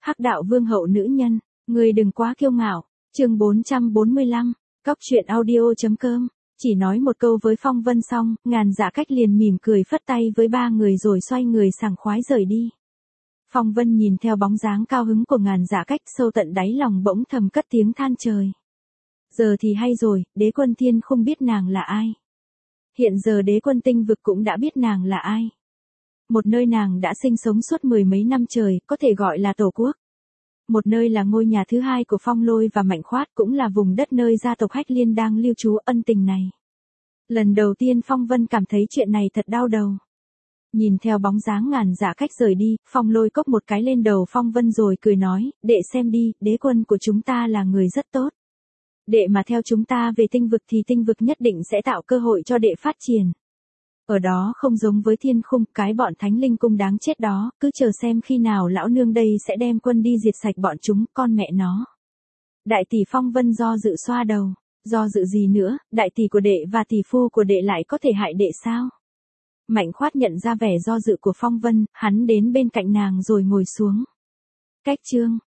Hắc đạo vương hậu nữ nhân, người đừng quá kiêu ngạo. Chương 445, cóc truyện audio.com. Chỉ nói một câu với Phong Vân xong, Ngàn Dạ Cách liền mỉm cười phất tay với ba người rồi xoay người sảng khoái rời đi. Phong Vân nhìn theo bóng dáng cao hứng của Ngàn Dạ Cách, sâu tận đáy lòng bỗng thầm cất tiếng than trời. Giờ thì hay rồi, Đế Quân Thiên không biết nàng là ai. Hiện giờ Đế Quân Tinh Vực cũng đã biết nàng là ai. Một nơi nàng đã sinh sống suốt mười mấy năm trời, có thể gọi là tổ quốc. Một nơi là ngôi nhà thứ hai của Phong Lôi và Mạnh Khoát, cũng là vùng đất nơi gia tộc Hách Liên đang lưu trú. Ân tình này. Lần đầu tiên Phong Vân cảm thấy chuyện này thật đau đầu. Nhìn theo bóng dáng Ngàn Dạ Cách rời đi, Phong Lôi cốc một cái lên đầu Phong Vân rồi cười nói, đệ xem đi, đế quân của chúng ta là người rất tốt. Đệ mà theo chúng ta về tinh vực thì tinh vực nhất định sẽ tạo cơ hội cho đệ phát triển. Ở đó không giống với thiên khung, cái bọn thánh linh cung đáng chết đó, cứ chờ xem khi nào lão nương đây sẽ đem quân đi diệt sạch bọn chúng, con mẹ nó. Đại tỷ Phong Vân do dự xoa đầu, do dự gì nữa, đại tỷ của đệ và tỷ phu của đệ lại có thể hại đệ sao? Mạnh Khoát nhận ra vẻ do dự của Phong Vân, hắn đến bên cạnh nàng rồi ngồi xuống. Cách chương